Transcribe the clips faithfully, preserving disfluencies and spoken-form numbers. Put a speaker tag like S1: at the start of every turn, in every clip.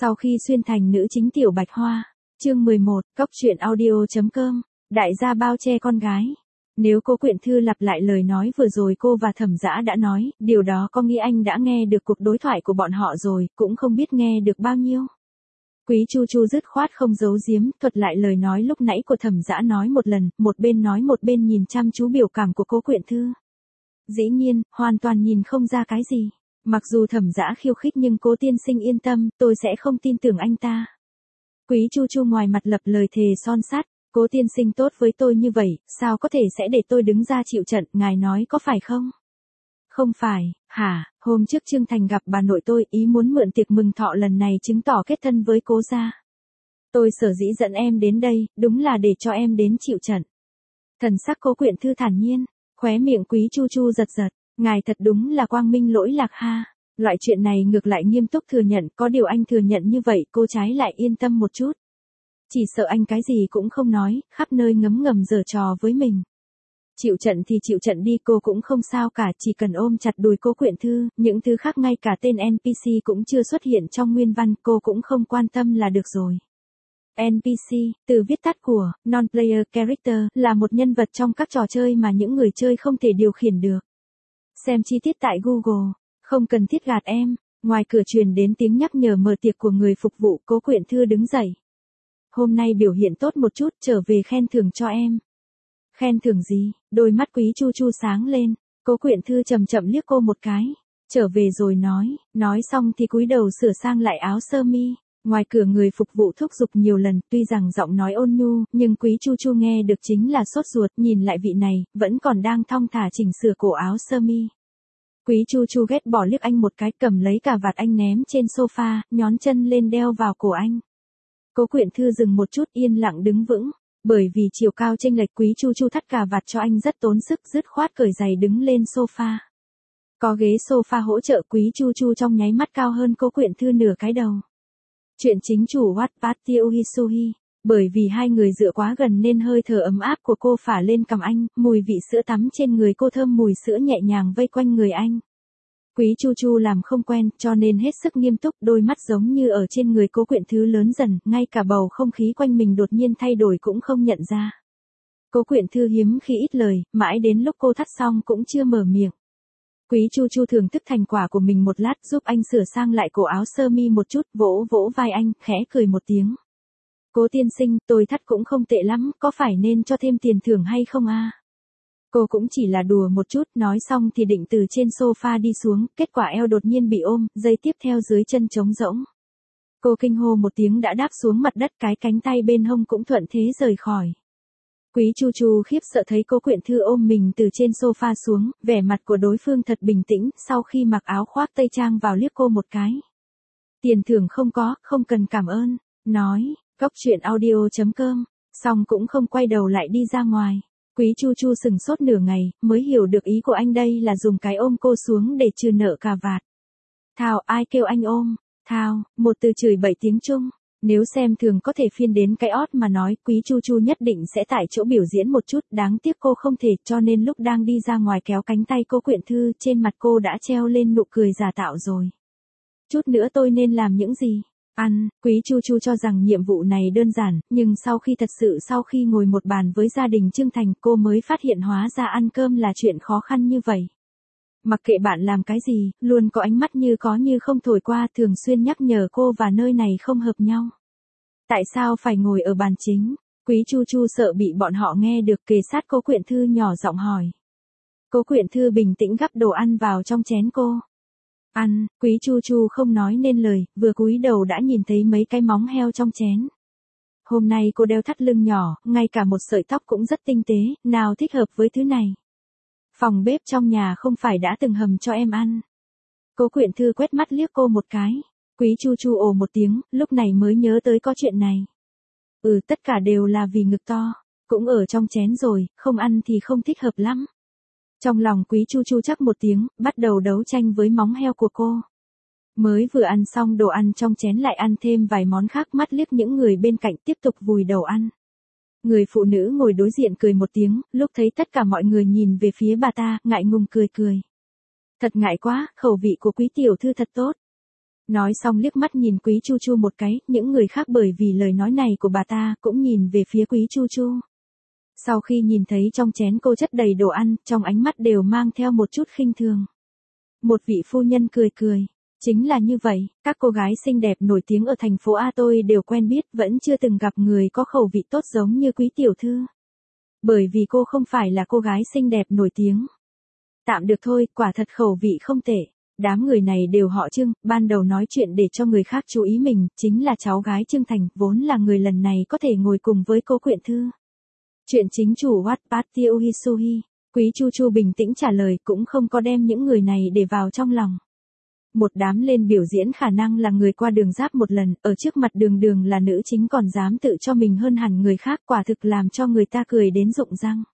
S1: Sau khi xuyên thành nữ chính Tiểu Bạch Hoa, chương mười một, cóc truyện audio.com, đại gia bao che con gái. Nếu Cố Quyện Thư lặp lại lời nói vừa rồi cô và Thẩm Dã đã nói, điều đó có nghĩa anh đã nghe được cuộc đối thoại của bọn họ rồi, cũng không biết nghe được bao nhiêu. Quý Chu Chu dứt khoát không giấu giếm, thuật lại lời nói lúc nãy của Thẩm Dã nói một lần, một bên nói một bên nhìn chăm chú biểu cảm của Cố Quyện Thư. Dĩ nhiên, hoàn toàn nhìn không ra cái gì. Mặc dù Thẩm Dã khiêu khích nhưng Cố tiên sinh yên tâm, tôi sẽ không tin tưởng anh ta. Quý Chu Chu ngoài mặt lập lời thề son sắt, Cố tiên sinh tốt với tôi như vậy, sao có thể sẽ để tôi đứng ra chịu trận, ngài nói có phải không? Không phải, hả, hôm trước Trương Thành gặp bà nội tôi, ý muốn mượn tiệc mừng thọ lần này chứng tỏ kết thân với Cố gia. Tôi sở dĩ dẫn em đến đây, đúng là để cho em đến chịu trận. Thần sắc Cố Quyện Thư thản nhiên, khóe miệng Quý Chu Chu giật giật, ngài thật đúng là quang minh lỗi lạc ha. Loại chuyện này ngược lại nghiêm túc thừa nhận, có điều anh thừa nhận như vậy cô trái lại yên tâm một chút. Chỉ sợ anh cái gì cũng không nói, khắp nơi ngấm ngầm giở trò với mình. Chịu trận thì chịu trận đi, cô cũng không sao cả, chỉ cần ôm chặt đùi Cố Quyện Thư, những thứ khác ngay cả tên en pê xê cũng chưa xuất hiện trong nguyên văn, cô cũng không quan tâm là được rồi. en pê xê, từ viết tắt của Non-Player Character, là một nhân vật trong các trò chơi mà những người chơi không thể điều khiển được. Xem chi tiết tại Google, không cần thiết gạt em. Ngoài cửa truyền đến tiếng nhắc nhở mở tiệc của người phục vụ, Cố Quyện Thư đứng dậy. Hôm nay biểu hiện tốt một chút, trở về khen thưởng cho em. Khen thưởng gì? Đôi mắt Quý Chu Chu sáng lên, Cố Quyện Thư chậm chậm liếc cô một cái. Trở về rồi nói, nói xong thì cúi đầu sửa sang lại áo sơ mi. Ngoài cửa người phục vụ thúc giục nhiều lần, tuy rằng giọng nói ôn nhu, nhưng Quý Chu Chu nghe được chính là sốt ruột, nhìn lại vị này, vẫn còn đang thong thả chỉnh sửa cổ áo sơ mi. Quý Chu Chu ghét bỏ liếc anh một cái, cầm lấy cà vạt anh ném trên sofa, nhón chân lên đeo vào cổ anh. Cố Quyện Thư dừng một chút, yên lặng đứng vững, bởi vì chiều cao chênh lệch, Quý Chu Chu thắt cà vạt cho anh rất tốn sức, dứt khoát cởi giày đứng lên sofa. Có ghế sofa hỗ trợ, Quý Chu Chu trong nháy mắt cao hơn Cố Quyện Thư nửa cái đầu. Chuyện chính chủ Wattpad Tiêu Hisuhi, bởi vì hai người dựa quá gần nên hơi thở ấm áp của cô phả lên cằm anh, mùi vị sữa tắm trên người cô thơm mùi sữa nhẹ nhàng vây quanh người anh. Quý Chu Chu làm không quen, cho nên hết sức nghiêm túc, đôi mắt giống như ở trên người Cố Quyện Thư lớn dần, ngay cả bầu không khí quanh mình đột nhiên thay đổi cũng không nhận ra. Cố Quyện Thư hiếm khi ít lời, mãi đến lúc cô thắt xong cũng chưa mở miệng. Quý Chu Chu thưởng thức thành quả của mình một lát, giúp anh sửa sang lại cổ áo sơ mi một chút, vỗ vỗ vai anh, khẽ cười một tiếng. Cố tiên sinh, tôi thắt cũng không tệ lắm, có phải nên cho thêm tiền thưởng hay không a? Cô cũng chỉ là đùa một chút, nói xong thì định từ trên sofa đi xuống, kết quả eo đột nhiên bị ôm, giây tiếp theo dưới chân trống rỗng. Cô kinh hô một tiếng đã đáp xuống mặt đất, cái cánh tay bên hông cũng thuận thế rời khỏi. Quý Chu Chu khiếp sợ thấy Cố Quyện Thư ôm mình từ trên sofa xuống, vẻ mặt của đối phương thật bình tĩnh, sau khi mặc áo khoác tây trang vào liếc cô một cái. Tiền thưởng không có, không cần cảm ơn, nói, cóc truyện audio.com, xong cũng không quay đầu lại đi ra ngoài. Quý Chu Chu sừng sốt nửa ngày, mới hiểu được ý của anh đây là dùng cái ôm cô xuống để trừ nợ cà vạt. Thao, ai kêu anh ôm? Thao, một từ chửi bảy tiếng Trung. Nếu xem thường có thể phiên đến cái ót mà nói, Quý Chu Chu nhất định sẽ tại chỗ biểu diễn một chút, đáng tiếc cô không thể, cho nên lúc đang đi ra ngoài kéo cánh tay Cố Quyện Thư, trên mặt cô đã treo lên nụ cười giả tạo rồi. Chút nữa tôi nên làm những gì? Ăn, Quý Chu Chu cho rằng nhiệm vụ này đơn giản, nhưng sau khi thật sự sau khi ngồi một bàn với gia đình Trương Thành, cô mới phát hiện hóa ra ăn cơm là chuyện khó khăn như vậy. Mặc kệ bạn làm cái gì, luôn có ánh mắt như có như không thổi qua, thường xuyên nhắc nhở cô và nơi này không hợp nhau. Tại sao phải ngồi ở bàn chính? Quý Chu Chu sợ bị bọn họ nghe được, kề sát Cố Quyện Thư nhỏ giọng hỏi. Cố Quyện Thư bình tĩnh gắp đồ ăn vào trong chén cô. Ăn, Quý Chu Chu không nói nên lời, vừa cúi đầu đã nhìn thấy mấy cái móng heo trong chén. Hôm nay cô đeo thắt lưng nhỏ, ngay cả một sợi tóc cũng rất tinh tế, nào thích hợp với thứ này. Phòng bếp trong nhà không phải đã từng hầm cho em ăn. Cố Quyện Thư quét mắt liếc cô một cái. Quý Chu Chu ồ một tiếng, lúc này mới nhớ tới có chuyện này. Ừ, tất cả đều là vì ngực to, cũng ở trong chén rồi, không ăn thì không thích hợp lắm. Trong lòng Quý Chu Chu chắc một tiếng, bắt đầu đấu tranh với móng heo của cô. Mới vừa ăn xong đồ ăn trong chén lại ăn thêm vài món khác, mắt liếc những người bên cạnh tiếp tục vùi đầu ăn. Người phụ nữ ngồi đối diện cười một tiếng, lúc thấy tất cả mọi người nhìn về phía bà ta, ngại ngùng cười cười. Thật ngại quá, khẩu vị của Quý tiểu thư thật tốt. Nói xong liếc mắt nhìn Quý Chu Chu một cái, những người khác bởi vì lời nói này của bà ta cũng nhìn về phía Quý Chu Chu. Sau khi nhìn thấy trong chén cô chất đầy đồ ăn, trong ánh mắt đều mang theo một chút khinh thường. Một vị phu nhân cười cười. Chính là như vậy, các cô gái xinh đẹp nổi tiếng ở thành phố A tôi đều quen biết, vẫn chưa từng gặp người có khẩu vị tốt giống như Quý tiểu thư. Bởi vì cô không phải là cô gái xinh đẹp nổi tiếng. Tạm được thôi, quả thật khẩu vị không tệ. Đám người này đều họ Trương, ban đầu nói chuyện để cho người khác chú ý mình, chính là cháu gái Trương Thành, vốn là người lần này có thể ngồi cùng với Cố Quyện Thư. Chuyện chính chủ Wattpad Tiêu Hisuhi, Quý Chu Chu bình tĩnh trả lời, cũng không có đem những người này để vào trong lòng. Một đám lên biểu diễn khả năng là người qua đường giáp một lần, ở trước mặt đường đường là nữ chính còn dám tự cho mình hơn hẳn người khác, quả thực làm cho người ta cười đến rụng răng.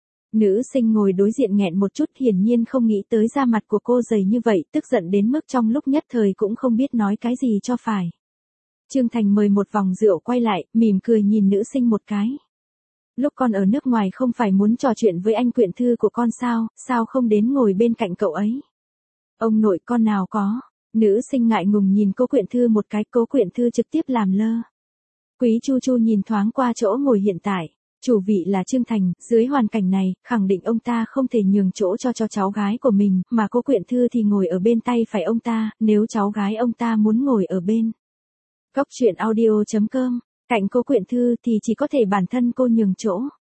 S1: Nữ sinh ngồi đối diện nghẹn một chút, hiển nhiên không nghĩ tới da mặt của cô dày như vậy, tức giận đến mức trong lúc nhất thời cũng không biết nói cái gì cho phải. Trương Thành mời một vòng rượu quay lại, mỉm cười nhìn nữ sinh một cái. Lúc con ở nước ngoài không phải muốn trò chuyện với anh Quyện Thư của con sao, sao không đến ngồi bên cạnh cậu ấy? Ông nội con nào có. Nữ sinh ngại ngùng nhìn Cố Quyện Thư một cái, Cố Quyện Thư trực tiếp làm lơ. Quý Chu Chu nhìn thoáng qua chỗ ngồi hiện tại. Chủ vị là Trương Thành, dưới hoàn cảnh này, khẳng định ông ta không thể nhường chỗ cho cho cháu gái của mình, mà Cố Quyện Thư thì ngồi ở bên tay phải ông ta, nếu cháu gái ông ta muốn ngồi ở bên Cốc truyện audio chấm com, cạnh Cố Quyện Thư thì chỉ có thể bản thân cô nhường chỗ.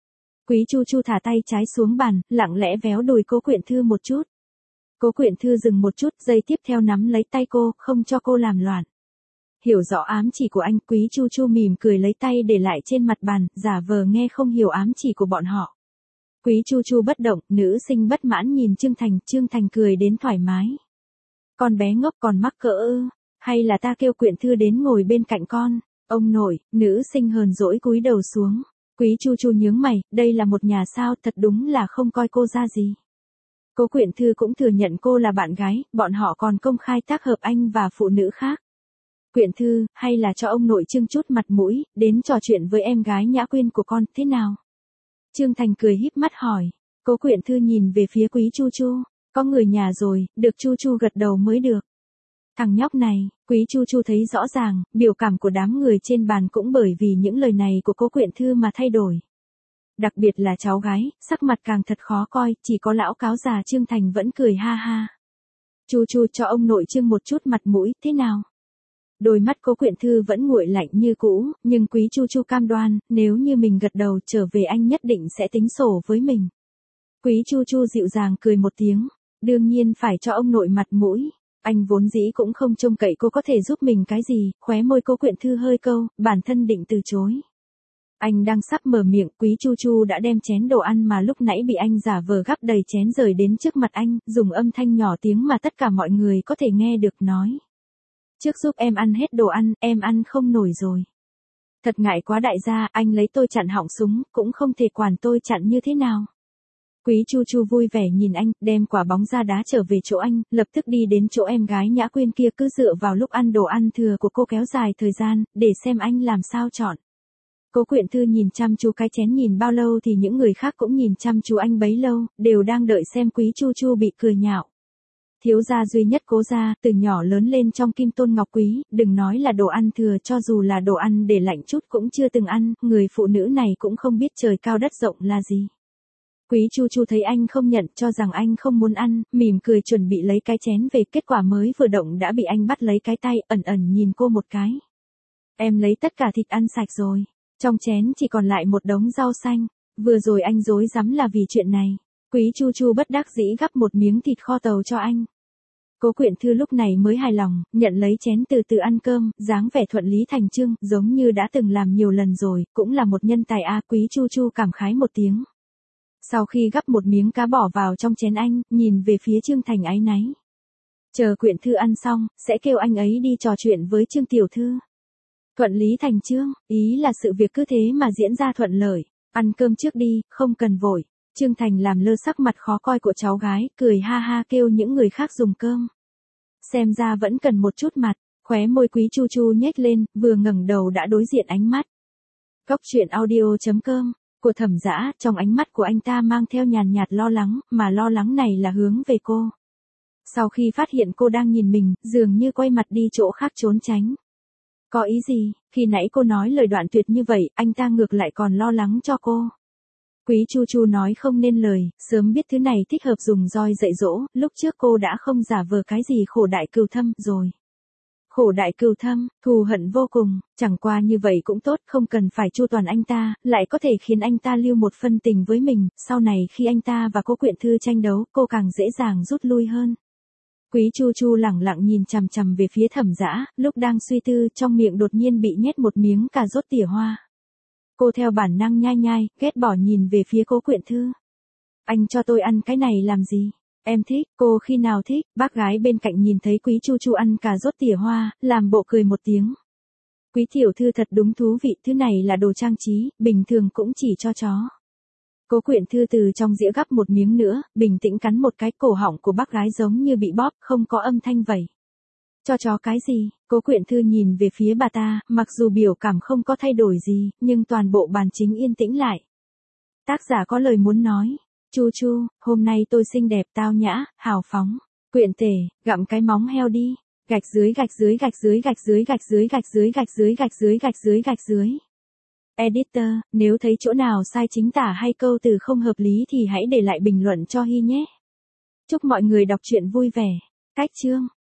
S1: Quý Chu Chu thả tay trái xuống bàn, lặng lẽ véo đùi Cố Quyện Thư một chút. Cố Quyện Thư dừng một chút, giây tiếp theo nắm lấy tay cô, không cho cô làm loạn. Hiểu rõ ám chỉ của anh, Quý Chu Chu mỉm cười lấy tay để lại trên mặt bàn, giả vờ nghe không hiểu ám chỉ của bọn họ. Quý Chu Chu bất động, nữ sinh bất mãn nhìn Trương Thành, Trương Thành cười đến thoải mái. Con bé ngốc còn mắc cỡ ư, hay là ta kêu Quyện Thư đến ngồi bên cạnh con, ông nội, nữ sinh hờn dỗi cúi đầu xuống. Quý Chu Chu nhướng mày, đây là một nhà sao, thật đúng là không coi cô ra gì. Cố Quyện Thư cũng thừa nhận cô là bạn gái, bọn họ còn công khai tác hợp anh và phụ nữ khác. Quyện Thư, hay là cho ông nội Trương chút mặt mũi, đến trò chuyện với em gái Nhã Quyên của con, thế nào? Trương Thành cười híp mắt hỏi. Cố Quyện Thư nhìn về phía Quý Chu Chu, có người nhà rồi, được Chu Chu gật đầu mới được. Thằng nhóc này, Quý Chu Chu thấy rõ ràng, biểu cảm của đám người trên bàn cũng bởi vì những lời này của Cố Quyện Thư mà thay đổi. Đặc biệt là cháu gái, sắc mặt càng thật khó coi, chỉ có lão cáo già Trương Thành vẫn cười ha ha. Chu Chu cho ông nội Trương một chút mặt mũi, thế nào? Đôi mắt Cố Quyện Thư vẫn nguội lạnh như cũ, nhưng Quý Chu Chu cam đoan, nếu như mình gật đầu trở về anh nhất định sẽ tính sổ với mình. Quý Chu Chu dịu dàng cười một tiếng, đương nhiên phải cho ông nội mặt mũi. Anh vốn dĩ cũng không trông cậy cô có thể giúp mình cái gì, khóe môi Cố Quyện Thư hơi câu, bản thân định từ chối. Anh đang sắp mở miệng, Quý Chu Chu đã đem chén đồ ăn mà lúc nãy bị anh giả vờ gắp đầy chén rời đến trước mặt anh, dùng âm thanh nhỏ tiếng mà tất cả mọi người có thể nghe được nói. Trước giúp em ăn hết đồ ăn, em ăn không nổi rồi. Thật ngại quá đại gia, anh lấy tôi chặn họng súng, cũng không thể quản tôi chặn như thế nào. Quý Chu Chu vui vẻ nhìn anh, đem quả bóng ra đá trở về chỗ anh, lập tức đi đến chỗ em gái Nhã Quyên kia, cứ dựa vào lúc ăn đồ ăn thừa của cô kéo dài thời gian, để xem anh làm sao chọn. Cố Quyện Thư nhìn chăm chú cái chén nhìn bao lâu thì những người khác cũng nhìn chăm chú anh bấy lâu, đều đang đợi xem Quý Chu Chu bị cười nhạo. Thiếu gia duy nhất Cố gia, từ nhỏ lớn lên trong kim tôn ngọc quý, đừng nói là đồ ăn thừa, cho dù là đồ ăn để lạnh chút cũng chưa từng ăn, người phụ nữ này cũng không biết trời cao đất rộng là gì. Quý Chu Chu thấy anh không nhận, cho rằng anh không muốn ăn, mỉm cười chuẩn bị lấy cái chén về, kết quả mới vừa động đã bị anh bắt lấy cái tay, ẩn ẩn nhìn cô một cái. Em lấy tất cả thịt ăn sạch rồi, trong chén chỉ còn lại một đống rau xanh, vừa rồi anh dối rắm là vì chuyện này. Quý Chu Chu bất đắc dĩ gắp một miếng thịt kho tàu cho anh. Cố Quyện Thư lúc này mới hài lòng, nhận lấy chén từ từ ăn cơm, dáng vẻ thuận lý thành chương, giống như đã từng làm nhiều lần rồi, cũng là một nhân tài a. Quý Chu Chu cảm khái một tiếng. Sau khi gắp một miếng cá bỏ vào trong chén anh, nhìn về phía Trương Thành áy náy. Chờ Quyện Thư ăn xong, sẽ kêu anh ấy đi trò chuyện với Trương tiểu thư. Thuận lý thành chương, ý là sự việc cứ thế mà diễn ra thuận lợi. Ăn cơm trước đi, không cần vội. Trương Thành làm lơ sắc mặt khó coi của cháu gái, cười ha ha kêu những người khác dùng cơm. Xem ra vẫn cần một chút mặt, khóe môi Quý Chu Chu nhếch lên, vừa ngẩng đầu đã đối diện ánh mắt. Cốc truyện audio chấm com, của Thẩm Dã, trong ánh mắt của anh ta mang theo nhàn nhạt lo lắng, mà lo lắng này là hướng về cô. Sau khi phát hiện cô đang nhìn mình, dường như quay mặt đi chỗ khác trốn tránh. Có ý gì, khi nãy cô nói lời đoạn tuyệt như vậy, anh ta ngược lại còn lo lắng cho cô. Quý Chu Chu nói không nên lời, sớm biết thứ này thích hợp dùng roi dạy dỗ, lúc trước cô đã không giả vờ cái gì khổ đại cừu thâm rồi. Khổ đại cừu thâm, thù hận vô cùng, chẳng qua như vậy cũng tốt, không cần phải chu toàn anh ta, lại có thể khiến anh ta lưu một phân tình với mình, sau này khi anh ta và Cố Quyện Thư tranh đấu, cô càng dễ dàng rút lui hơn. Quý Chu Chu lẳng lặng nhìn chằm chằm về phía Thẩm Dã, lúc đang suy tư, trong miệng đột nhiên bị nhét một miếng cà rốt tỉa hoa. Cô theo bản năng nhai nhai, ghét bỏ nhìn về phía Cố Quyện Thư. Anh cho tôi ăn cái này làm gì? Em thích, cô khi nào thích? Bác gái bên cạnh nhìn thấy Quý Chu Chu ăn cà rốt tỉa hoa, làm bộ cười một tiếng. Quý tiểu thư thật đúng thú vị, thứ này là đồ trang trí, bình thường cũng chỉ cho chó. Cố Quyện Thư từ trong dĩa gắp một miếng nữa, bình tĩnh cắn một cái, cổ họng của bác gái giống như bị bóp, không có âm thanh vậy. Cho chó cái gì? Cố Quyện Thư nhìn về phía bà ta, mặc dù biểu cảm không có thay đổi gì, nhưng toàn bộ bàn chính yên tĩnh lại. Tác giả có lời muốn nói. Chu Chu, hôm nay tôi xinh đẹp, tao nhã, hào phóng. Quyện Tể, gặm cái móng heo đi. Gạch dưới gạch dưới gạch dưới gạch dưới gạch dưới gạch dưới gạch dưới gạch dưới gạch dưới gạch dưới. Editor, nếu thấy chỗ nào sai chính tả hay câu từ không hợp lý thì hãy để lại bình luận cho Hy nhé. Chúc mọi người đọc truyện vui vẻ. Cách chương